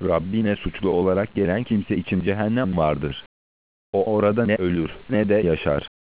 Rabbine suçlu olarak gelen kimse için cehennem vardır. O orada ne ölür ne de yaşar.